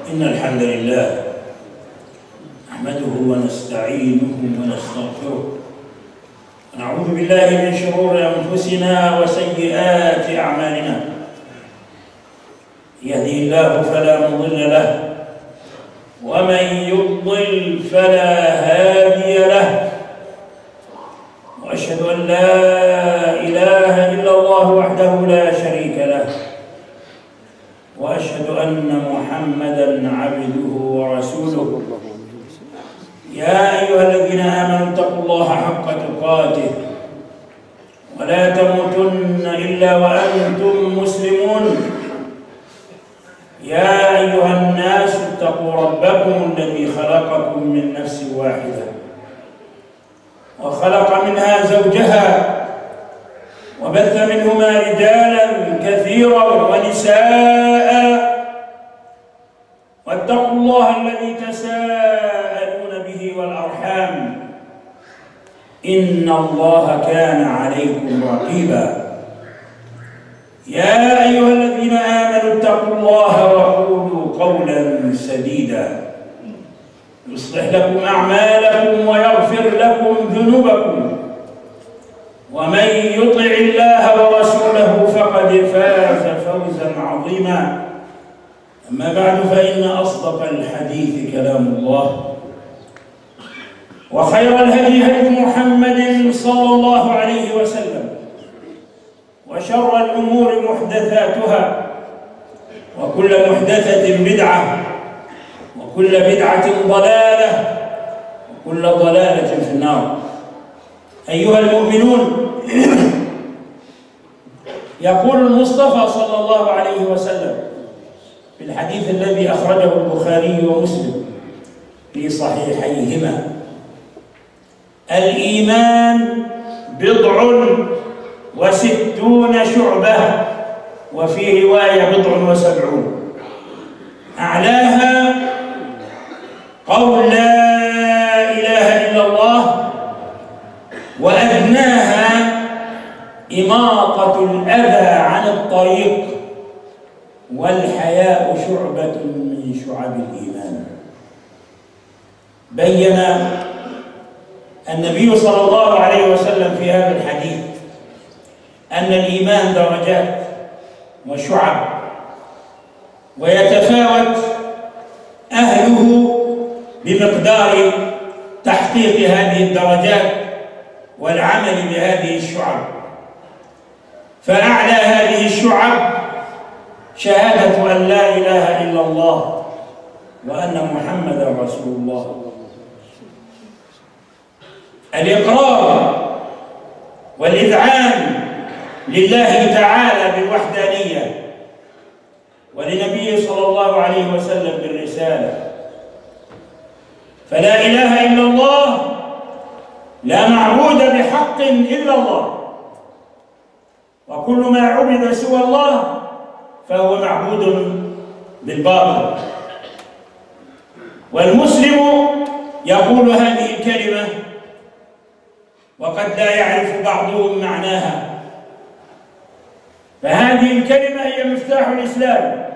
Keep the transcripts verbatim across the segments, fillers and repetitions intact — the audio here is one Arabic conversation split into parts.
إن الحمد لله نحمده ونستعينه ونستغفره ونعوذ بالله من شرور أنفسنا وسيئات أعمالنا. يهدي الله فلا مضل له ومن يضلل فلا هادي له، وأشهد أن لا إله إلا الله وحده لا شريك له، وأشهد أن محمدًا عبده ورسوله. يا أيها الذين آمنوا اتقوا الله حق تقاته ولا تموتن إلا وأنتم مسلمون. يا أيها الناس اتقوا ربكم الذي خلقكم من نفس واحدة وخلق منها زوجها وبث منهما رجالا كثيرا ونساء، واتقوا الله الذي تساءلون به والأرحام إن الله كان عليكم رقيبا. يا أيها الذين آمنوا اتقوا الله وقولوا قولا سديدا يصلح لكم أعمالكم ويغفر لكم ذنوبكم، ومن يطع الله ورسوله فقد فاز فوزا عظيما. أما بعد، فإن أصدق الحديث كلام الله، وخير الهدي هدي محمد صلى الله عليه وسلم، وشر الأمور محدثاتها، وكل محدثة بدعة، وكل بدعة ضلالة، وكل ضلالة في النار. أيها المؤمنون، يقول المصطفى صلى الله عليه وسلم في الحديث الذي أخرجه البخاري ومسلم في صحيحيهما: الإيمان بضع وستون شعبة، وفي رواية بضع وسبعون. أعلاها قول لا إله إلا الله، وأدناها إماطة الأذى عن الطريق، والحياء شعبة من شعب الإيمان. بين النبي صلى الله عليه وسلم في هذا الحديث أن الإيمان درجات وشعب، ويتفاوت أهله بمقدار تحقيق هذه الدرجات والعمل بهذه الشعب. فأعلى هذه الشعب شهادة أن لا إله إلا الله وأن محمدًا رسول الله، الإقرار والإذعان لله تعالى بالوحدانية، ولنبيه صلى الله عليه وسلم بالرسالة. فلا إله إلا الله، لا معبود بحق إلا الله، وكل ما عبد سوى الله فهو معبود بالباطل. والمسلم يقول هذه الكلمة وقد لا يعرف بعضهم معناها، فهذه الكلمة هي مفتاح الإسلام،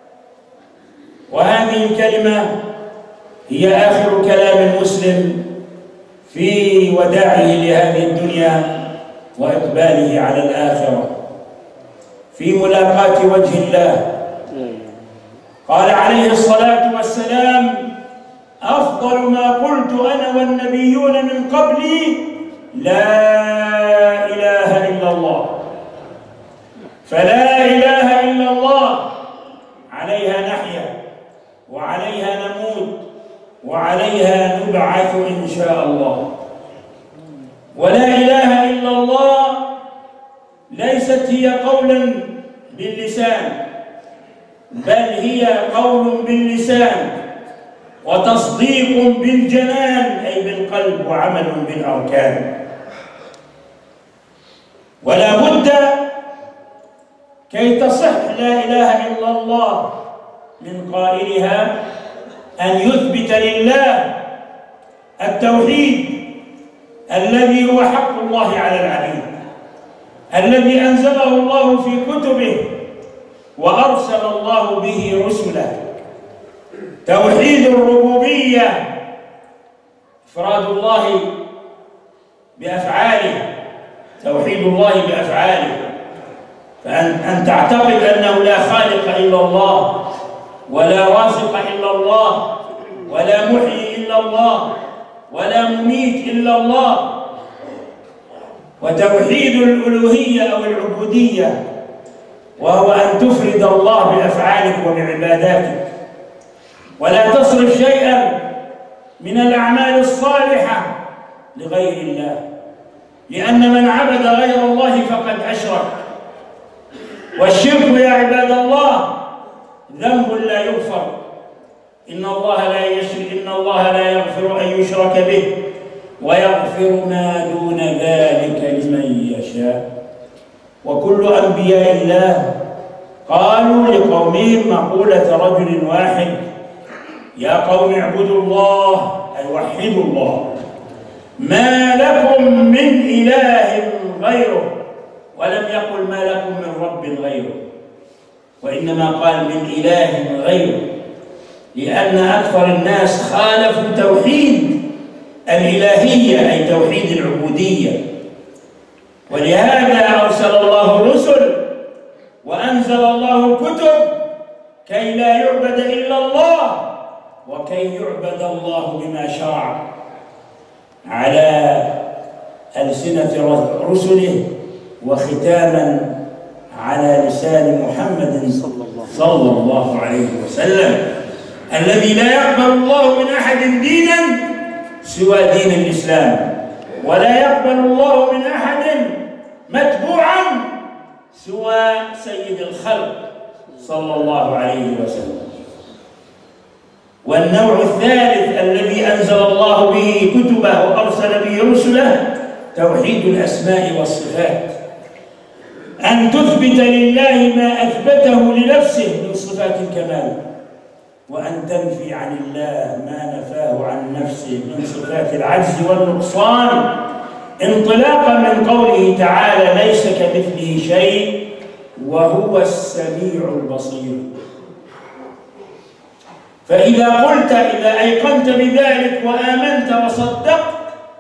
وهذه الكلمة هي آخر كلام المسلم في وداعه لهذه الدنيا وإقباله على الآخرة في ملاقاة وجه الله. قال عليه الصلاة والسلام: أفضل ما قلت أنا والنبيون من قبلي لا إله إلا الله. فلا إله إلا الله عليها نحيا، وعليها نموت، وعليها نبعث إن شاء الله. ولا إله إلا الله ليست هي قولا باللسان، بل هي قول باللسان وتصديق بالجنان أي بالقلب، وعمل بالأركان. ولا بد كي تصح لا إله إلا الله من قائلها أن يثبت لله التوحيد الذي هو حق الله على العبيد، الذي أنزله الله في كتبه وأرسل الله به رسله، توحيد الربوبية، إفراد الله بأفعاله، توحيد الله بأفعاله، فأن أن تعتقد أنه لا خالق إلا الله، ولا رازق إلا الله، ولا محيي إلا الله، ولا مميت إلا الله. وتوحيد الألوهية أو العبودية، وهو أن تفرد الله بأفعالك وبعباداتك، ولا تصرف شيئا من الأعمال الصالحة لغير الله، لأن من عبد غير الله فقد أشرك. والشرك يا عباد الله ذنب لا يغفر، إن الله لا يشرك إن الله لا يغفر أن يشرك به ويغفر ما دون ذلك لمن يشاء. وكل أنبياء الله قالوا لقومهم مقولة رجل واحد: يا قوم اعبدوا الله، أي وحدوا الله، ما لكم من إله غيره. ولم يقل ما لكم من رب غيره، وإنما قال من إله غيره، لأن أكثر الناس خالفوا توحيد الإلهية أي توحيد العبودية. ولهذا أرسل الله الرسل وأنزل الله الكتب كي لا يعبد إلا الله، وكي يعبد الله بما شرع على ألسنة رسله، وختاما على لسان محمد صلى الله عليه وسلم، الذي لا يقبل الله من أحد دينا سوى دين الإسلام، ولا يقبل الله من أحد متبوعا سوى سيد الخلق صلى الله عليه وسلم. والنوع الثالث الذي أنزل الله به كتبه وأرسل به رسله توحيد الأسماء والصفات، أن تثبت لله ما أثبته لنفسه من صفات الكمال، وأن تنفي عن الله ما نفاه عن نفسه من صفات العجز والنقصان، انطلاقا من قوله تعالى: ليس كمثله شيء وهو السميع البصير. فإذا قلت إذا أيقنت بذلك وآمنت وصدقت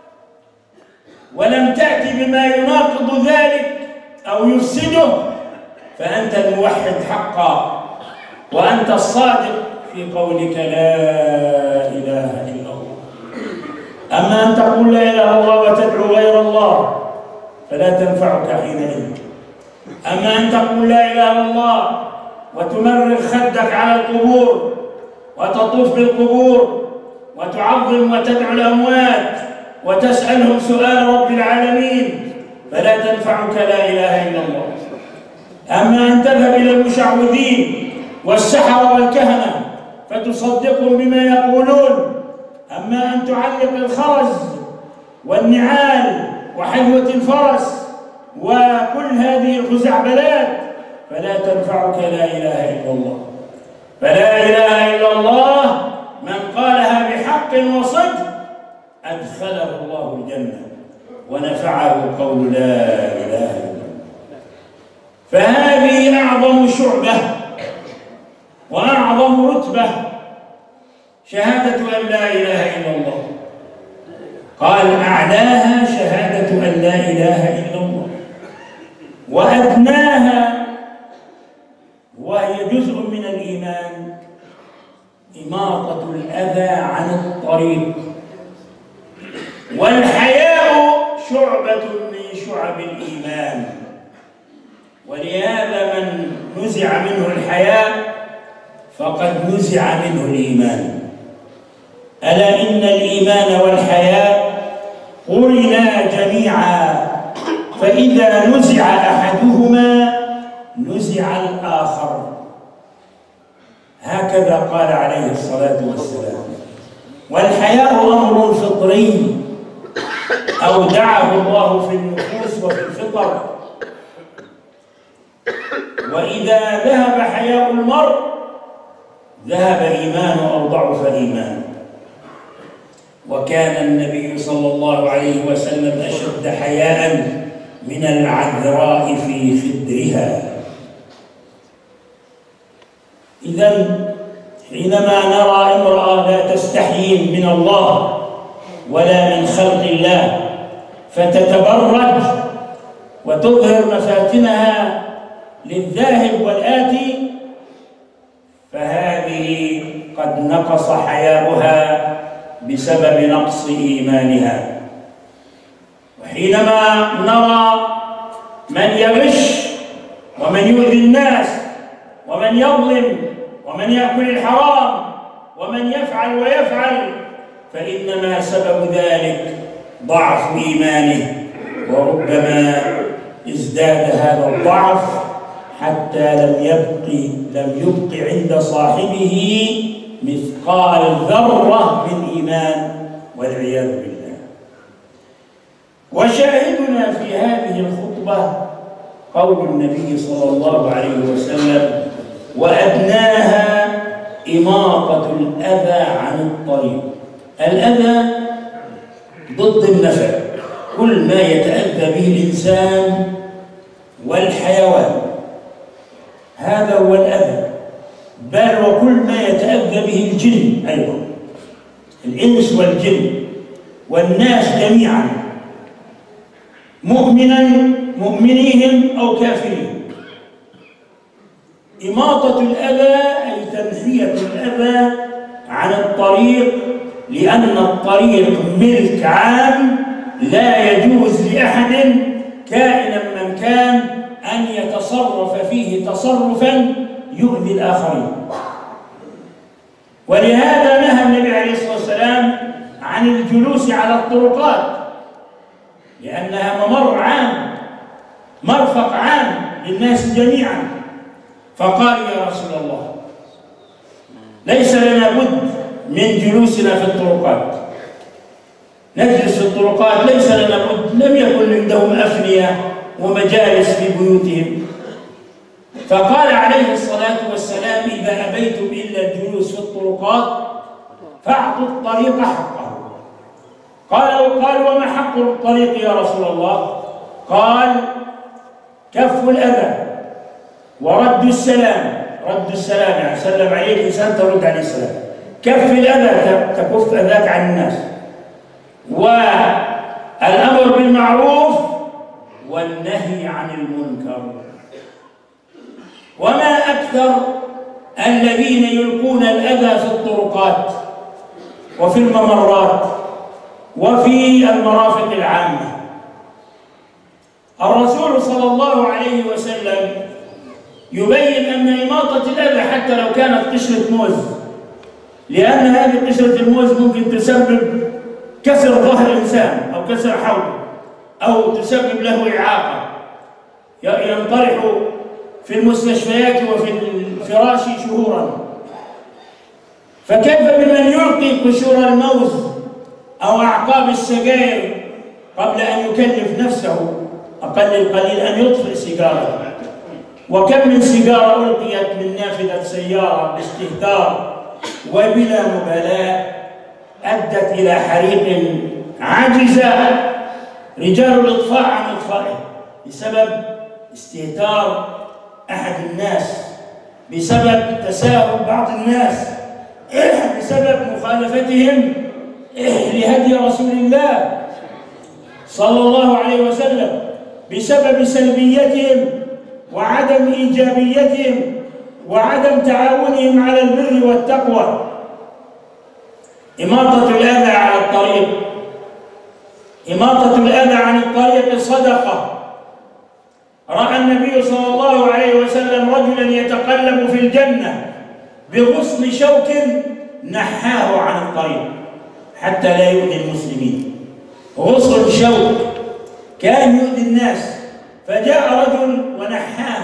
ولم تأتي بما يناقض ذلك أو يفسده فأنت الموحد حقا، وأنت الصادق في قولك لا إله إلا الله. أما أن تقول لا إله إلا الله وتدعو غير الله فلا تنفعك حينئذ. أما أن تقول لا إله إلا الله وتمرغ خدك على القبور وتطوف بالقبور وتعظم وتدعو الأموات وتسألهم سؤال رب العالمين فلا تنفعك لا إله إلا الله. أما أن تذهب إلى المشعوذين والسحرة والكهنة فتصدقهم بما يقولون، أما أن تعلق الخرز والنعال وحلوة الفرس وكل هذه الخزعبلات فلا تنفعك لا إله إلا الله. فلا إله إلا الله من قالها بحق وصدق أدخله الله الجنة ونفعه قول لا إله إلا الله. فهذه أعظم شعبة وأعظم رتبة شهادة أن لا إله إلا الله. قال أعلاها شهادة أن لا إله إلا الله، وأدناها وهي جزء من الإيمان إماطة الأذى عن الطريق. والحياء شعبة من شعب الإيمان، ولهذا من نزع منه الحياء فقد نزع منه الإيمان. ألا إن الإيمان والحياء قرنا جميعا، فإذا نزع أحدهما نزع الآخر. هكذا قال عليه الصلاة والسلام. والحياء أمر فطري أودعه الله في النفوس وفي الفطر، وإذا ذهب حياء المرء ذهب إيمانه أو ضعف إيمانه. وكان النبي صلى الله عليه وسلم أشد حياء من العذراء في خدرها. إذن حينما نرى امرأة لا تستحيي من الله ولا من خلق الله فتتبرج وتظهر مفاتنها للذاهب والآتي، فهذه قد نقص حياؤها بسبب نقص إيمانها. وحينما نرى من يغش ومن يؤذي الناس ومن يظلم ومن يأكل الحرام ومن يفعل ويفعل، فإنما سبب ذلك ضعف إيمانه، وربما ازداد هذا الضعف حتى لم يبق لم يبق عند صاحبه مثقال ذرة من إيمان، والعياذ بالله. وشاهدنا في هذه الخطبة قول النبي صلى الله عليه وسلم: وأدناها إماطة الأذى عن الطريق. الأذى ضد النفع، كل ما يتأذى به الإنسان والحيوان هذا هو الأذى، بل وكل ما يتأذى به الجن أيضا، الإنس والجن والناس جميعا، مؤمنا مؤمنيهم أو كافرين. إماطة الأذى أي تنحية الأذى عن الطريق، لأن الطريق ملك عام لا يجوز لأحد كائنا من كان أن يتصرف فيه تصرفا يؤذي الآخرين. ولهذا نهى النبي عليه الصلاة والسلام عن الجلوس على الطرقات، لأنها ممر عام، مرفق عام للناس جميعا. فقال: يا رسول الله، ليس لنا بد من جلوسنا في الطرقات، نجلس في الطرقات ليس لنا بد، لم يكن عندهم أفنية ومجالس في بيوتهم. فقال عليه الصلاة والسلام: إذا أبيتم إلا الجلوس في الطرقات فاعطوا الطريق حقه. قالوا قالوا وما حق الطريق يا رسول الله؟ قال: كف الأذى ورد السلام. رد السلام يعني سلم عليك إنسان ترد عليه السلام. كف الأذى تكف أذاك عن الناس، والأمر بالمعروف والنهي عن المنكر. وما أكثر الذين يلقون الأذى في الطرقات وفي الممرات وفي المرافق العامة. الرسول صلى الله عليه وسلم يبين أن إماطة الأذى حتى لو كانت قشرة موز، لأن هذه قشرة الموز ممكن تسبب كسر ظهر الإنسان أو كسر حوضه أو تسبب له إعاقة، ينطرح في المستشفيات وفي الفراش شهورا. فكيف بمن يلقي قشور الموز أو أعقاب السجاير قبل أن يكلف نفسه أقل القليل أن يطفئ سيجارة؟ وكم من سيجارة ألقيت من نافذة سيارة باستهتار وبلا مبالاة أدت إلى حريق عجز رجال الإطفاء عن إطفائه بسبب استهتار أحد الناس، بسبب تساهل بعض الناس، بسبب مخالفتهم لهدي رسول الله صلى الله عليه وسلم، بسبب سلبيتهم وعدم إيجابيتهم وعدم تعاونهم على البر والتقوى. إماطة الأذى على الطريق، إماطة الأذى عن الطريق صدقة. رأى النبي صلى الله عليه وسلم رجلا يتقلب في الجنة بغصن شوك نحاه عن الطريق حتى لا يؤذي المسلمين. غصن شوك كان يؤذي الناس، فجاء رجل ونحاه.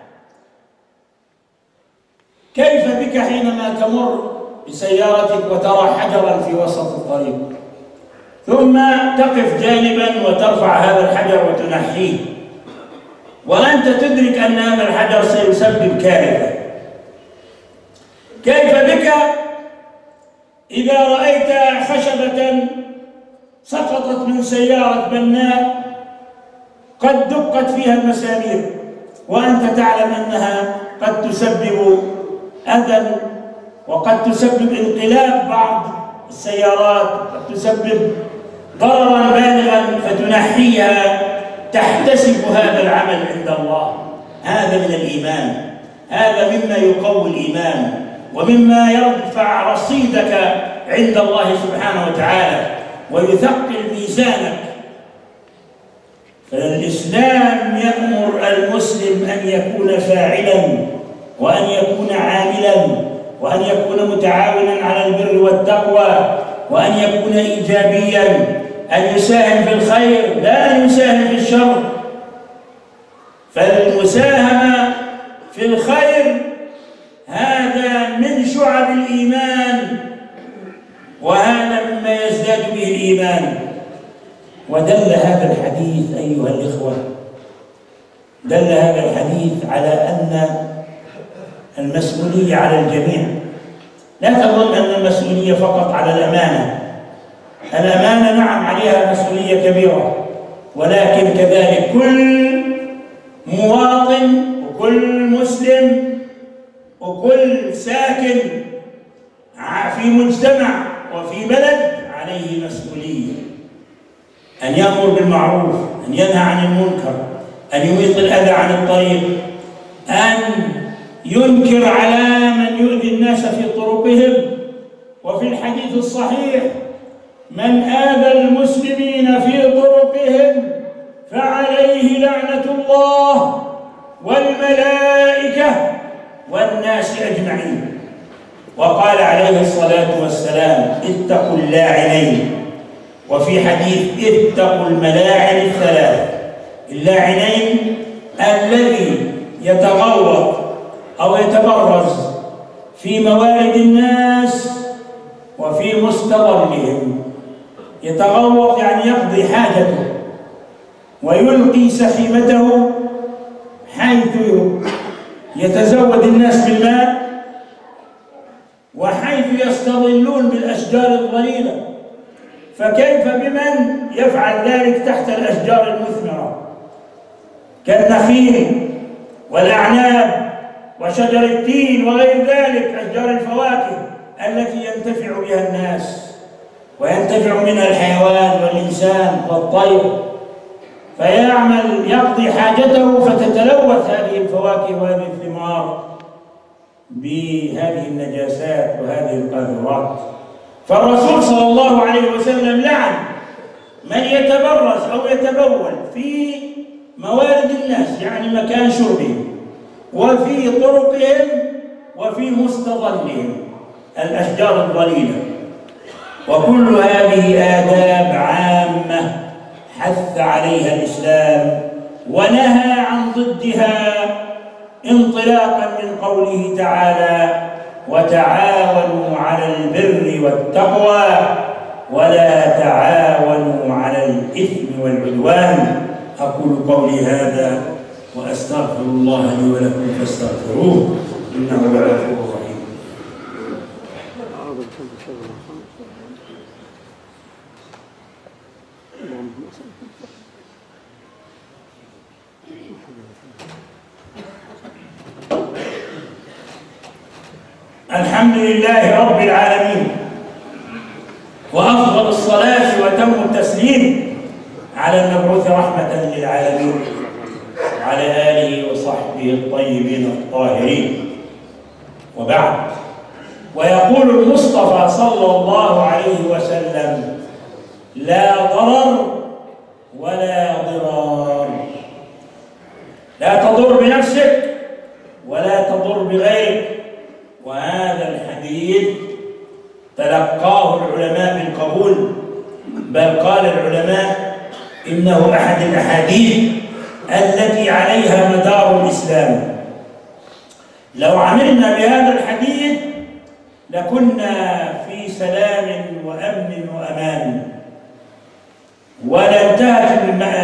كيف بك حينما تمر بسيارتك وترى حجرا في وسط الطريق ثم تقف جانبا وترفع هذا الحجر وتنحيه وأنت تدرك أن هذا الحجر سيسبب كارثة؟ كيف بك إذا رأيت خشبة سقطت من سيارة بناء قد دقت فيها المسامير وأنت تعلم أنها قد تسبب أذى وقد تسبب انقلاب بعض السيارات، قد تسبب ضررا بالغا فتنحيها، تحتسب هذا العمل عند الله. هذا من الإيمان، هذا مما يقوي الإيمان ومما يرفع رصيدك عند الله سبحانه وتعالى ويثقل ميزانك. فالإسلام يأمر المسلم أن يكون فاعلا وأن يكون عاملا وأن يكون متعاونا على البر والتقوى وأن يكون إيجابيا، أن يساهم في الخير لا أن يساهم في الشر. فالمساهمة في الخير هذا من شعب الإيمان، وهذا مما يزداد به الإيمان. ودل هذا الحديث أيها الإخوة، دل هذا الحديث على أن المسؤولية على الجميع. لا تظن أن المسؤولية فقط على الأمانة، الأمانة نعم عليها مسؤولية كبيرة، ولكن كذلك كل مواطن وكل مسلم وكل ساكن في مجتمع وفي بلد عليه مسؤولية، أن يأمر بالمعروف، أن ينهى عن المنكر، أن يميط الأذى عن الطريق، أن ينكر على من يؤذي الناس في طرقهم. وفي الحديث الصحيح: من آذى المسلمين في طرقهم فعليه لعنة الله والملائكة والناس أجمعين. وقال عليه الصلاة والسلام: اتقوا اللاعنين. وفي حديث: اتقوا الملاعن الثلاث. اللاعنين الذي يتغوط أو يتبرز في موارد الناس وفي مستظلهم. يتغوط يعني يقضي حاجته ويلقي سخيمته حيث يتزود الناس بالماء وحيث يستظلون بالأشجار الظليلة. فكيف بمن يفعل ذلك تحت الأشجار المثمرة كالنخيل والأعناب وشجر التين وغير ذلك، أشجار الفواكه التي ينتفع بها الناس وينتفع منها الحيوان والإنسان والطير، فيعمل يقضي حاجته فتتلوث هذه الفواكه وهذه الثمار بهذه النجاسات وهذه القاذورات. فالرسول صلى الله عليه وسلم لعن من يتبرز أو يتبول في موارد الناس، يعني مكان شربهم، وفي طرقهم وفي مستظلهم الأشجار الظليلة. وكل هذه آداب عامة حث عليها الإسلام ونهى عن ضدها، انطلاقا من قوله تعالى: وتعاونوا على البر والتقوى ولا تعاونوا على الإثم والعدوان. أقول قولي هذا وأستغفر الله لي ولكم فاستغفروه إنه هو الغفور الرحيم. الحمد لله رب العالمين، وأفضل الصلاة وتم التسليم على المبعوث رحمة للعالمين وعلى آله وصحبه الطيبين الطاهرين. وبعد، ويقول المصطفى صلى الله عليه وسلم: لا ضرر ولا ضرار. لا تضر بنفسك ولا تضر بغيرك. وهذا الحديث تلقاه العلماء بالقبول، بل قال العلماء إنه أحد الأحاديث التي عليها مدار الإسلام. لو عملنا بهذا الحديث لكنا في سلام وأمن وأمان، ولانتهت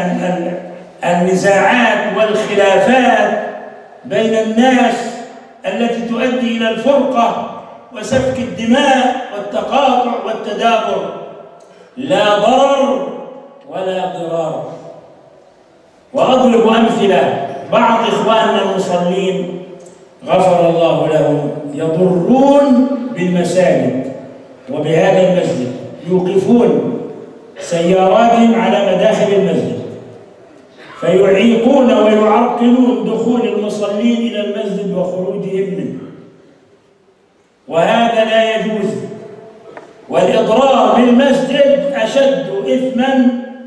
النزاعات والخلافات بين الناس التي تؤدي إلى الفرقة وسفك الدماء والتقاطع والتدابر. لا ضرر ولا ضرار. وأضرب أمثلة. بعض إخواننا المصلين غفر الله لهم يضرون بالمساجد وبهذا المسجد، يوقفون سياراتهم على مداخل المسجد فيعيقون ويعرقلون دخول المصلين إلى المسجد وخروجهم منه، وهذا لا يجوز. والإضرار بالمسجد أشد إثماً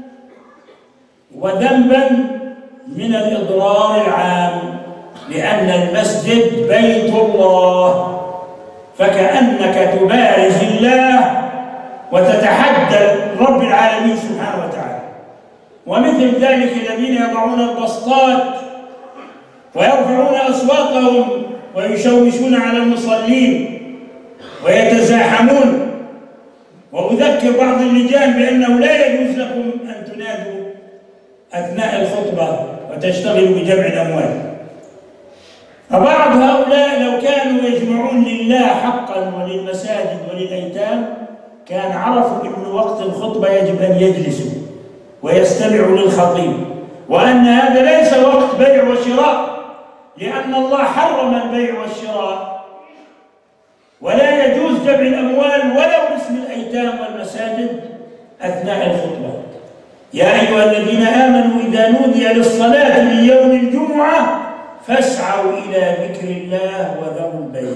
وذنباً من الإضرار العام، لأن المسجد بيت الله، فكأنك تبارز الله وتتحدى رب العالمين سبحانه وتعالى. ومثل ذلك الذين يضعون البسطات ويرفعون أصواتهم ويشوشون على المصلين ويتزاحمون. وأذكر بعض اللجان بأنه لا يجوز لكم أن تنادوا أثناء الخطبة وتشتغلوا بجمع الأموال. فبعض هؤلاء لو كانوا يجمعون لله حقا وللمساجد وللأيتام كان عرفوا أن وقت الخطبة يجب أن يجلسوا ويستمعوا للخطيب، وأن هذا ليس وقت بيع وشراء، لأن الله حرم البيع والشراء، ولا يجوز جمع الأموال ولو باسم الأيتام والمساجد أثناء الخطبة. يا أيها الذين آمنوا إذا نودي للصلاة من يوم الجمعة فاسعوا إلى ذكر الله وذروا البيع.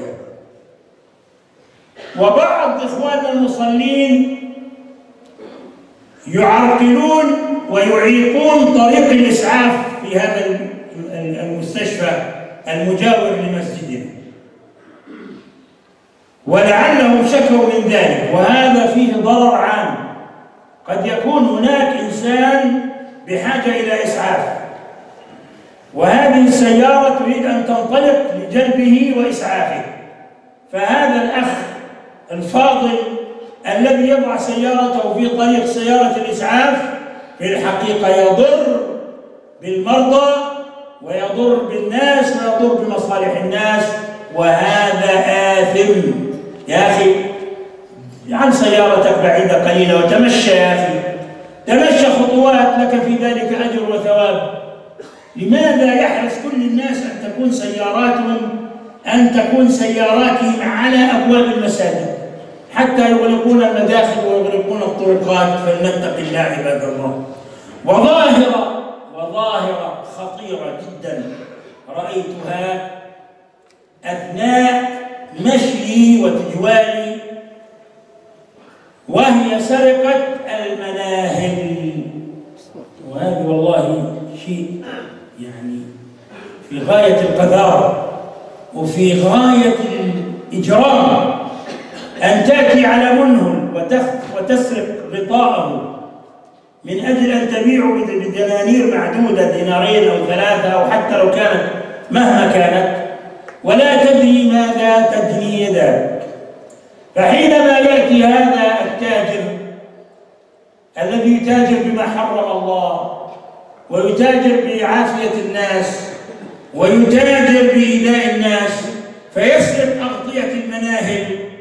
وبعض إخواننا المصلين يعرقلون ويعيقون طريق الإسعاف في هذا المستشفى المجاور لمسجدنا، ولعلهم شكوا من ذلك، وهذا فيه ضرر عام. قد يكون هناك إنسان بحاجة إلى إسعاف، وهذه السيارة تريد أن تنطلق لجلبه وإسعافه، فهذا الأخ الفاضل الذي يضع سيارته في طريق سيارة الإسعاف في الحقيقة يضر بالمرضى ويضر بالناس ويضر بمصالح الناس، وهذا آثم. يا أخي عن سيارتك بعيدة قليلة وتمشى، يا أخي تمشى خطوات لك في ذلك أجر وثواب. لماذا يحرص كل الناس أن تكون سياراتهم أن تكون سياراتهم على أبواب المساجد حتى يغلقون المداخل ويغلقون الطرقات؟ فلنتق الله عباد الله. وظاهرة وظاهرة خطيرة جدا رأيتها أثناء مشي وتجوالي، وهي سرقة المناهل. وهذا والله شيء يعني في غاية القذارة وفي غاية الإجرام، أن تأتي على منهل وتسرق غطاءه من أجل أن تبيعه بدنانير معدودة، دينارين أو ثلاثة أو حتى لو كانت مهما كانت، ولا تدري ماذا تجني يداك. فحينما يأتي هذا التاجر الذي يتاجر بما حرم الله ويتاجر بعافية الناس ويتاجر بإيذاء الناس فيسرق أغطية المناهل،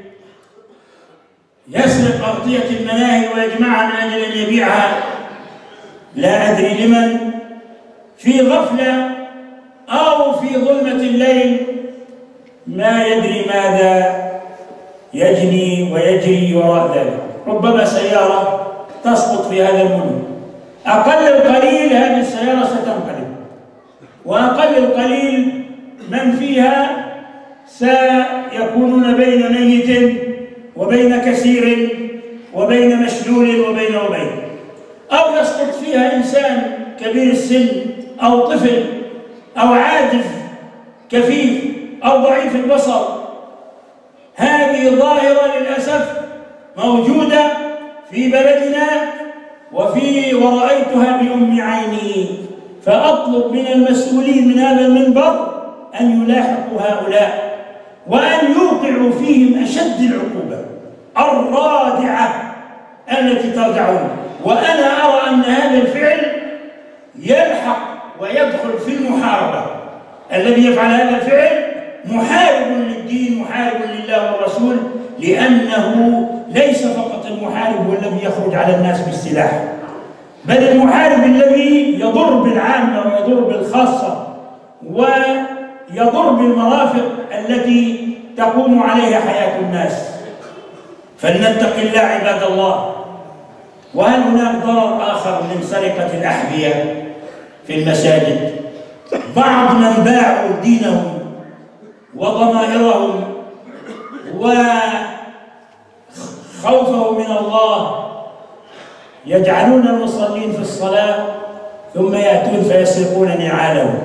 يسرق أغطية المناهل ويجمعها من أجل أن يبيعها لا أدري لمن، في غفلة أو في ظلمة الليل، ما يدري ماذا يجني ويجري وراء ذلك. ربما سيارة تسقط في هذا المنهل، أقل القليل هذه السيارة ستنقلب، وأقل القليل من فيها سيكونون بين ميت وبين كثير وبين مشلول وبين وبين، أو يسقط فيها إنسان كبير السن أو طفل أو عاجز كفيف أو ضعيف البصر. هذه ظاهرة للأسف موجودة في بلدنا وفي ورأيتها بأم عيني، فأطلب من المسؤولين من هذا المنبر أن يلاحقوا هؤلاء وأن يوقعوا فيهم أشد العقوبة الرادعة التي ترجعون. وأنا أرى أن هذا الفعل يلحق ويدخل في المحاربة. الذي يفعل هذا الفعل محارب للدين، محارب لله والرسول، لأنه ليس فقط المحارب هو الذي يخرج على الناس بالسلاح، بل المحارب الذي يضر بالعامة ويضر بالخاصة يضر بالمرافق التي تقوم عليها حياة الناس. فلنتق الله عباد الله. وهل هناك ضرر آخر من سرقة الأحذية في المساجد؟ بعض من باعوا دينهم وضمائرهم وخوفهم من الله يجعلون المصلين في الصلاة ثم يأتون فيسرقون نعالهم.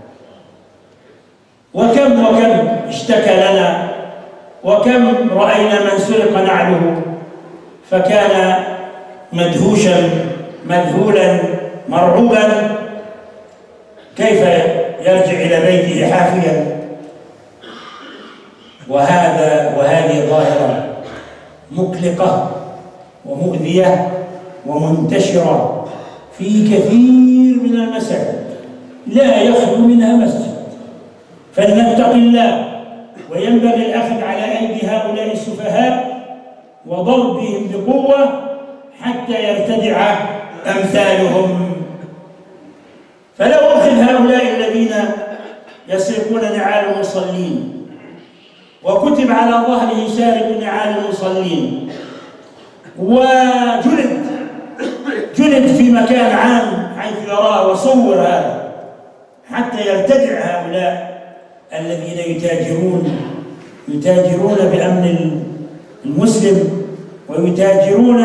وكم وكم اشتكى لنا، وكم رأينا من سرق نعله فكان مدهوشا مذهولا مرعوبا كيف يرجع إلى بيته حافيا. وهذا وهذه ظاهرة مقلقة ومؤذية ومنتشرة في كثير من المساجد لا يخلو منها مسجد. فلنتق الله، وينبغي الأخذ على أيدي هؤلاء السفهاء وضربهم بقوة حتى يرتدع أمثالهم. فلو أخذ هؤلاء الذين يسرقون نعال المصلين وكتب على ظهره سارق نعال المصلين وجلد جلد في مكان عام حيث يراه وصور هذا حتى يرتدع هؤلاء الذين يتاجرون يتاجرون بأمن المسلم ويتاجرون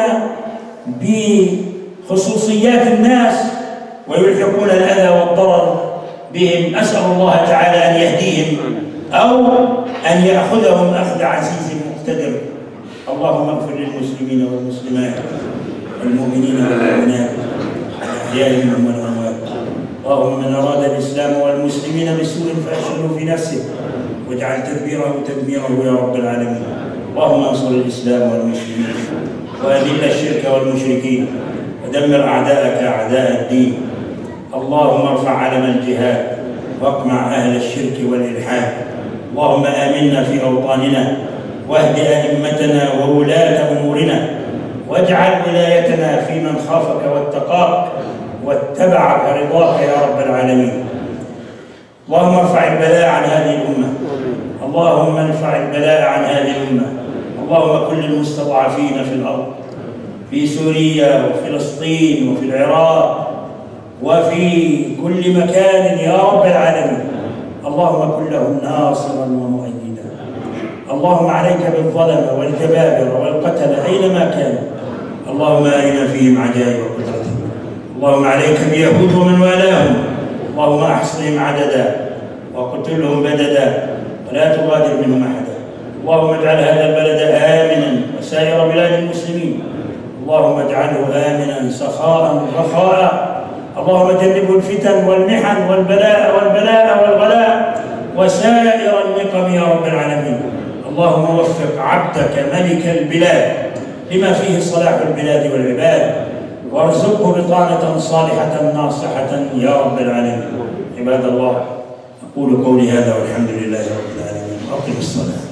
بخصوصيات الناس ويلحقون الأذى والضرر بهم. أسأل الله تعالى أن يهديهم أو أن يأخذهم أخذ عزيز مقتدر. اللهم اغفر للمسلمين والمسلمات والمؤمنين والمؤمنات الأحياء منهم والأموات. اللهم من أراد الإسلام والمسلمين بسوء فأشغله في نفسه واجعل تدبيره تدميره يا رب العالمين. اللهم انصر الإسلام والمسلمين وأذل الشرك والمشركين ودمر أعداءك أعداء الدين. اللهم ارفع علم الجهاد واقمع أهل الشرك والإلحاد. اللهم آمنا في أوطاننا واهد أئمتنا وولاة أمورنا واجعل ولايتنا في من خافك واتقاك واتبع رضاك يا رب العالمين. اللهم ارفع البلاء عن هذه الأمة. اللهم ارفع البلاء عن هذه الأمة. اللهم كن للمستضعفين في الأرض في سوريا وفلسطين وفي العراق وفي كل مكان يا رب العالمين. اللهم كن لهم ناصرا ومؤيدا. اللهم عليك بالظلمة والجبابرة والقتلة أينما كانوا. اللهم أرنا فيهم عجائب قدرتك. اللهم عليك بيهود ومن والاهم. اللهم احصهم عددا وقتلهم بددا ولا تغادر منهم أحدا. اللهم اجعل هذا البلد آمنا وسائر بلاد المسلمين. اللهم اجعله آمنا سخاء رخاء. اللهم جنبه الفتن والمحن والبلاء والبلاء والغلاء وسائر النقم يا رب العالمين. اللهم وفق عبدك ملك البلاد لما فيه صلاح البلاد والعباد وارزقه بطانة صالحة ناصحة يا رب العالمين. عباد الله، أقول قولي هذا والحمد لله رب العالمين. أقم الصلاة.